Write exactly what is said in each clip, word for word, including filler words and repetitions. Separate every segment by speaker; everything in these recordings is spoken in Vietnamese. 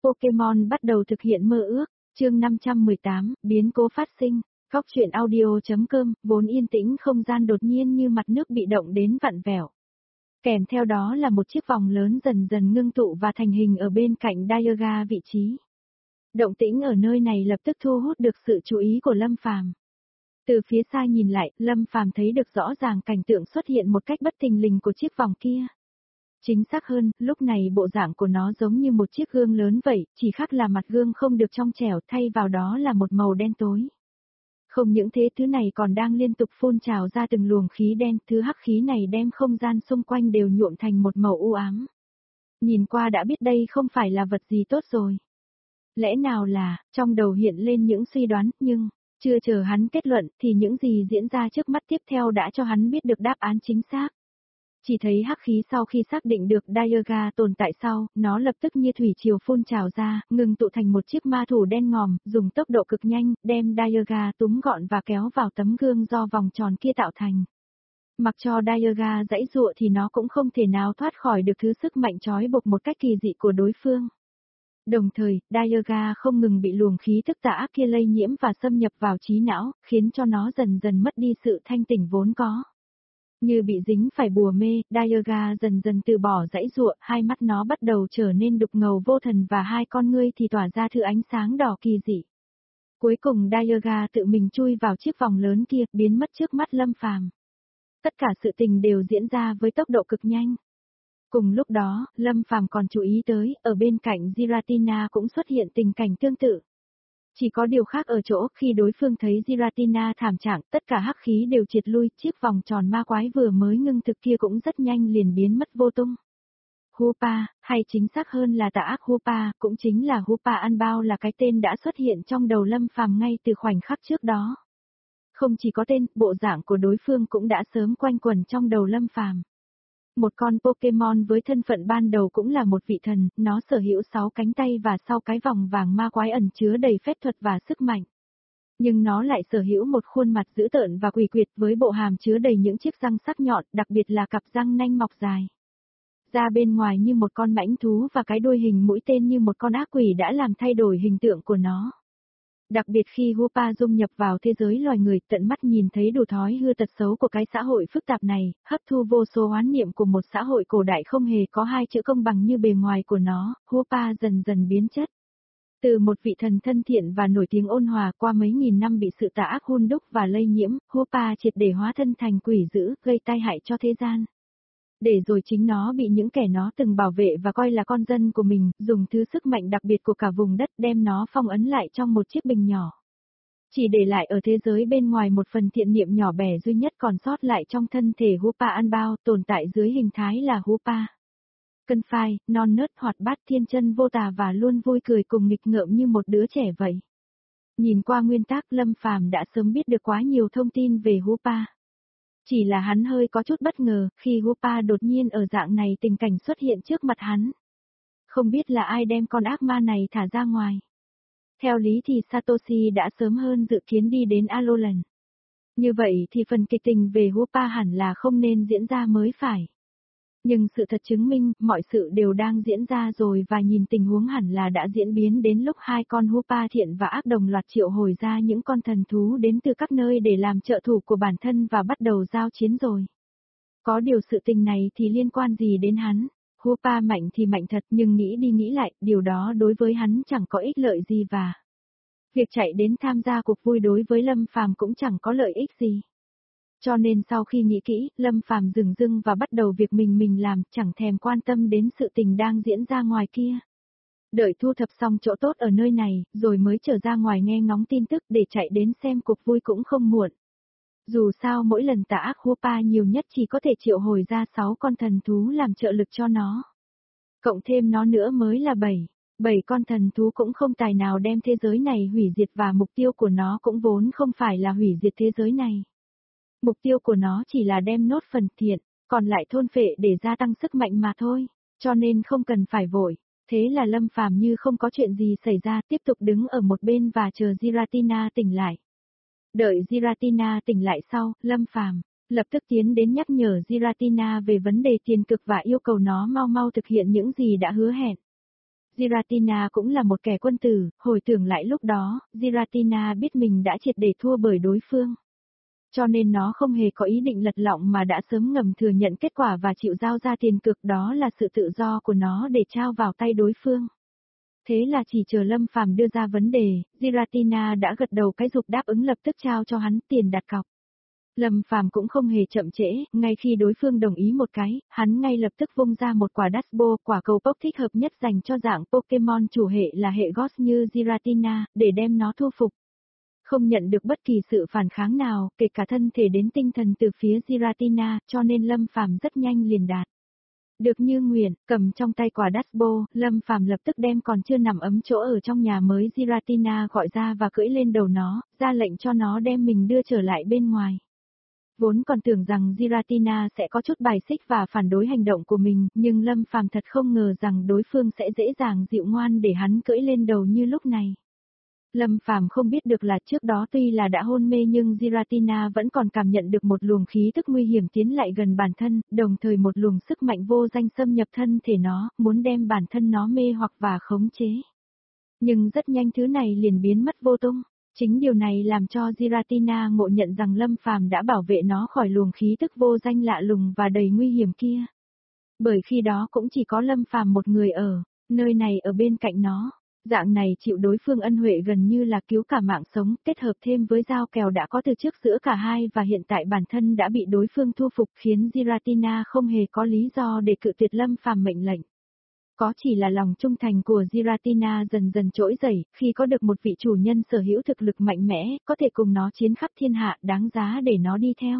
Speaker 1: Pokemon bắt đầu thực hiện mơ ước, chương năm trăm mười tám, biến cố phát sinh, Cóc truyện audio.com, vốn yên tĩnh không gian đột nhiên như mặt nước bị động đến vặn vẹo. Kèm theo đó là một chiếc vòng lớn dần dần ngưng tụ và thành hình ở bên cạnh Dialga vị trí. Động tĩnh ở nơi này lập tức thu hút được sự chú ý của Lâm Phàm. Từ phía xa nhìn lại, Lâm Phàm thấy được rõ ràng cảnh tượng xuất hiện một cách bất thình lình của chiếc vòng kia. Chính xác hơn, lúc này bộ dạng của nó giống như một chiếc gương lớn vậy, chỉ khác là mặt gương không được trong trẻo, thay vào đó là một màu đen tối. Không những thế, thứ này còn đang liên tục phun trào ra từng luồng khí đen, thứ hắc khí này đem không gian xung quanh đều nhuộm thành một màu u ám. Nhìn qua đã biết đây không phải là vật gì tốt rồi. Lẽ nào là, trong đầu hiện lên những suy đoán, nhưng, chưa chờ hắn kết luận thì những gì diễn ra trước mắt tiếp theo đã cho hắn biết được đáp án chính xác. Chỉ thấy hắc khí sau khi xác định được Dialga tồn tại sau, nó lập tức như thủy triều phun trào ra, ngừng tụ thành một chiếc ma thủ đen ngòm, dùng tốc độ cực nhanh, đem Dialga túm gọn và kéo vào tấm gương do vòng tròn kia tạo thành. Mặc cho Dialga giãy giụa thì nó cũng không thể nào thoát khỏi được thứ sức mạnh trói buộc một cách kỳ dị của đối phương. Đồng thời, Dialga không ngừng bị luồng khí tức tà ác kia lây nhiễm và xâm nhập vào trí não, khiến cho nó dần dần mất đi sự thanh tỉnh vốn có. Như bị dính phải bùa mê, Dialga dần dần từ bỏ giãy giụa, hai mắt nó bắt đầu trở nên đục ngầu vô thần và hai con ngươi thì tỏa ra thứ ánh sáng đỏ kỳ dị. Cuối cùng Dialga tự mình chui vào chiếc vòng lớn kia, biến mất trước mắt Lâm Phàm. Tất cả sự tình đều diễn ra với tốc độ cực nhanh. Cùng lúc đó, Lâm Phàm còn chú ý tới, ở bên cạnh Giratina cũng xuất hiện tình cảnh tương tự. Chỉ có điều khác ở chỗ, khi đối phương thấy Giratina thảm trạng, tất cả hắc khí đều triệt lui, chiếc vòng tròn ma quái vừa mới ngưng thực kia cũng rất nhanh liền biến mất vô tung. Hoopa, hay chính xác hơn là tà ác Hoopa, cũng chính là Hoopa ăn bao là cái tên đã xuất hiện trong đầu Lâm Phàm ngay từ khoảnh khắc trước đó. Không chỉ có tên, bộ dạng của đối phương cũng đã sớm quanh quẩn trong đầu Lâm Phàm. Một con Pokemon với thân phận ban đầu cũng là một vị thần, nó sở hữu sáu cánh tay và sau cái vòng vàng ma quái ẩn chứa đầy phép thuật và sức mạnh. Nhưng nó lại sở hữu một khuôn mặt dữ tợn và quỷ quyệt với bộ hàm chứa đầy những chiếc răng sắc nhọn, đặc biệt là cặp răng nanh mọc dài. Da bên ngoài như một con mãnh thú và cái đuôi hình mũi tên như một con ác quỷ đã làm thay đổi hình tượng của nó. Đặc biệt khi Hoopa dung nhập vào thế giới loài người, tận mắt nhìn thấy đủ thói hư tật xấu của cái xã hội phức tạp này, hấp thu vô số oán niệm của một xã hội cổ đại không hề có hai chữ công bằng như bề ngoài của nó, Hoopa dần dần biến chất. Từ một vị thần thân thiện và nổi tiếng ôn hòa, qua mấy nghìn năm bị sự tà ác hun đúc và lây nhiễm, Hoopa triệt để hóa thân thành quỷ dữ, gây tai hại cho thế gian. Để rồi chính nó bị những kẻ nó từng bảo vệ và coi là con dân của mình, dùng thứ sức mạnh đặc biệt của cả vùng đất đem nó phong ấn lại trong một chiếc bình nhỏ. Chỉ để lại ở thế giới bên ngoài một phần thiện niệm nhỏ bé duy nhất còn sót lại trong thân thể Hoopa ăn bao, tồn tại dưới hình thái là Hoopa. Cân phai, non nớt hoạt bát thiên chân vô tà và luôn vui cười cùng nghịch ngợm như một đứa trẻ vậy. Nhìn qua nguyên tác, Lâm Phàm đã sớm biết được quá nhiều thông tin về Hoopa. Chỉ là hắn hơi có chút bất ngờ khi Hoopa đột nhiên ở dạng này tình cảnh xuất hiện trước mặt hắn. Không biết là ai đem con ác ma này thả ra ngoài. Theo lý thì Satoshi đã sớm hơn dự kiến đi đến Alolan. Như vậy thì phần kịch tình về Hoopa hẳn là không nên diễn ra mới phải. Nhưng sự thật chứng minh mọi sự đều đang diễn ra rồi và nhìn tình huống hẳn là đã diễn biến đến lúc hai con Hoopa thiện và ác đồng loạt triệu hồi ra những con thần thú đến từ các nơi để làm trợ thủ của bản thân và bắt đầu giao chiến rồi. Có điều sự tình này thì liên quan gì đến hắn? Hoopa mạnh thì mạnh thật nhưng nghĩ đi nghĩ lại, điều đó đối với hắn chẳng có ích lợi gì và việc chạy đến tham gia cuộc vui đối với Lâm Phàm cũng chẳng có lợi ích gì. Cho nên sau khi nghĩ kỹ, Lâm Phàm dừng dưng và bắt đầu việc mình mình làm, chẳng thèm quan tâm đến sự tình đang diễn ra ngoài kia. Đợi thu thập xong chỗ tốt ở nơi này, rồi mới trở ra ngoài nghe ngóng tin tức để chạy đến xem cuộc vui cũng không muộn. Dù sao mỗi lần tà ác Hoopa nhiều nhất chỉ có thể triệu hồi ra sáu con thần thú làm trợ lực cho nó. Cộng thêm nó nữa mới là bảy. Bảy con thần thú cũng không tài nào đem thế giới này hủy diệt và mục tiêu của nó cũng vốn không phải là hủy diệt thế giới này. Mục tiêu của nó chỉ là đem nốt phần thiện, còn lại thôn phệ để gia tăng sức mạnh mà thôi, cho nên không cần phải vội. Thế là Lâm Phàm như không có chuyện gì xảy ra, tiếp tục đứng ở một bên và chờ Giratina tỉnh lại. Đợi Giratina tỉnh lại sau, Lâm Phàm lập tức tiến đến nhắc nhở Giratina về vấn đề tiền cực và yêu cầu nó mau mau thực hiện những gì đã hứa hẹn. Giratina cũng là một kẻ quân tử, hồi tưởng lại lúc đó, Giratina biết mình đã triệt để thua bởi đối phương. Cho nên nó không hề có ý định lật lọng mà đã sớm ngầm thừa nhận kết quả và chịu giao ra tiền cược, đó là sự tự do của nó để trao vào tay đối phương. Thế là chỉ chờ Lâm Phàm đưa ra vấn đề, Giratina đã gật đầu cái dục đáp ứng, lập tức trao cho hắn tiền đặt cọc. Lâm Phàm cũng không hề chậm trễ, ngay khi đối phương đồng ý một cái, hắn ngay lập tức vung ra một quả Dashbo, quả cầu pốc thích hợp nhất dành cho dạng Pokemon chủ hệ là hệ Ghost như Giratina, để đem nó thu phục. Không nhận được bất kỳ sự phản kháng nào, kể cả thân thể đến tinh thần từ phía Giratina, cho nên Lâm Phàm rất nhanh liền đạt. Được như nguyện, cầm trong tay quả Dashbo, Lâm Phàm lập tức đem còn chưa nằm ấm chỗ ở trong nhà mới Giratina gọi ra và cưỡi lên đầu nó, ra lệnh cho nó đem mình đưa trở lại bên ngoài. Vốn còn tưởng rằng Giratina sẽ có chút bài xích và phản đối hành động của mình, nhưng Lâm Phàm thật không ngờ rằng đối phương sẽ dễ dàng dịu ngoan để hắn cưỡi lên đầu như lúc này. Lâm Phàm không biết được là trước đó tuy là đã hôn mê nhưng Giratina vẫn còn cảm nhận được một luồng khí tức nguy hiểm tiến lại gần bản thân, đồng thời một luồng sức mạnh vô danh xâm nhập thân thể nó, muốn đem bản thân nó mê hoặc và khống chế. Nhưng rất nhanh thứ này liền biến mất vô tung. Chính điều này làm cho Giratina ngộ nhận rằng Lâm Phàm đã bảo vệ nó khỏi luồng khí tức vô danh lạ lùng và đầy nguy hiểm kia. Bởi khi đó cũng chỉ có Lâm Phàm một người ở, nơi này ở bên cạnh nó. Dạng này chịu đối phương ân huệ gần như là cứu cả mạng sống, kết hợp thêm với giao kèo đã có từ trước giữa cả hai và hiện tại bản thân đã bị đối phương thu phục, khiến Giratina không hề có lý do để cự tuyệt Lâm Phàm mệnh lệnh. Có chỉ là lòng trung thành của Giratina dần dần trỗi dậy, khi có được một vị chủ nhân sở hữu thực lực mạnh mẽ, có thể cùng nó chiến khắp thiên hạ, đáng giá để nó đi theo.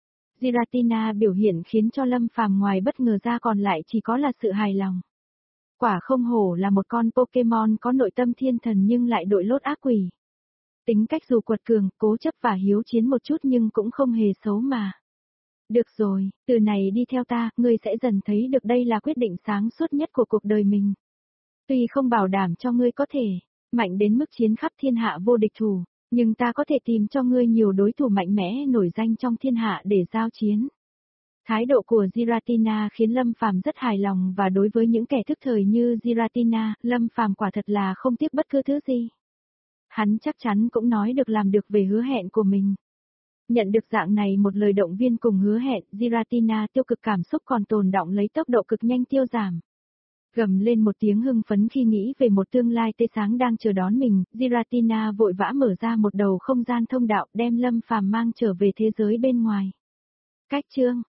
Speaker 1: Giratina biểu hiện khiến cho Lâm Phàm ngoài bất ngờ ra còn lại chỉ có là sự hài lòng. Quả không hổ là một con Pokemon có nội tâm thiên thần nhưng lại đội lốt ác quỷ. Tính cách dù quật cường, cố chấp và hiếu chiến một chút nhưng cũng không hề xấu mà. Được rồi, từ này đi theo ta, ngươi sẽ dần thấy được đây là quyết định sáng suốt nhất của cuộc đời mình. Tuy không bảo đảm cho ngươi có thể mạnh đến mức chiến khắp thiên hạ vô địch thủ, nhưng ta có thể tìm cho ngươi nhiều đối thủ mạnh mẽ nổi danh trong thiên hạ để giao chiến. Thái độ của Giratina khiến Lâm Phàm rất hài lòng, và đối với những kẻ thức thời như Giratina, Lâm Phàm quả thật là không tiếc bất cứ thứ gì. Hắn chắc chắn cũng nói được làm được về hứa hẹn của mình. Nhận được dạng này một lời động viên cùng hứa hẹn, Giratina tiêu cực cảm xúc còn tồn đọng lấy tốc độ cực nhanh tiêu giảm. Gầm lên một tiếng hưng phấn khi nghĩ về một tương lai tươi sáng đang chờ đón mình, Giratina vội vã mở ra một đầu không gian thông đạo đem Lâm Phàm mang trở về thế giới bên ngoài. Cách chương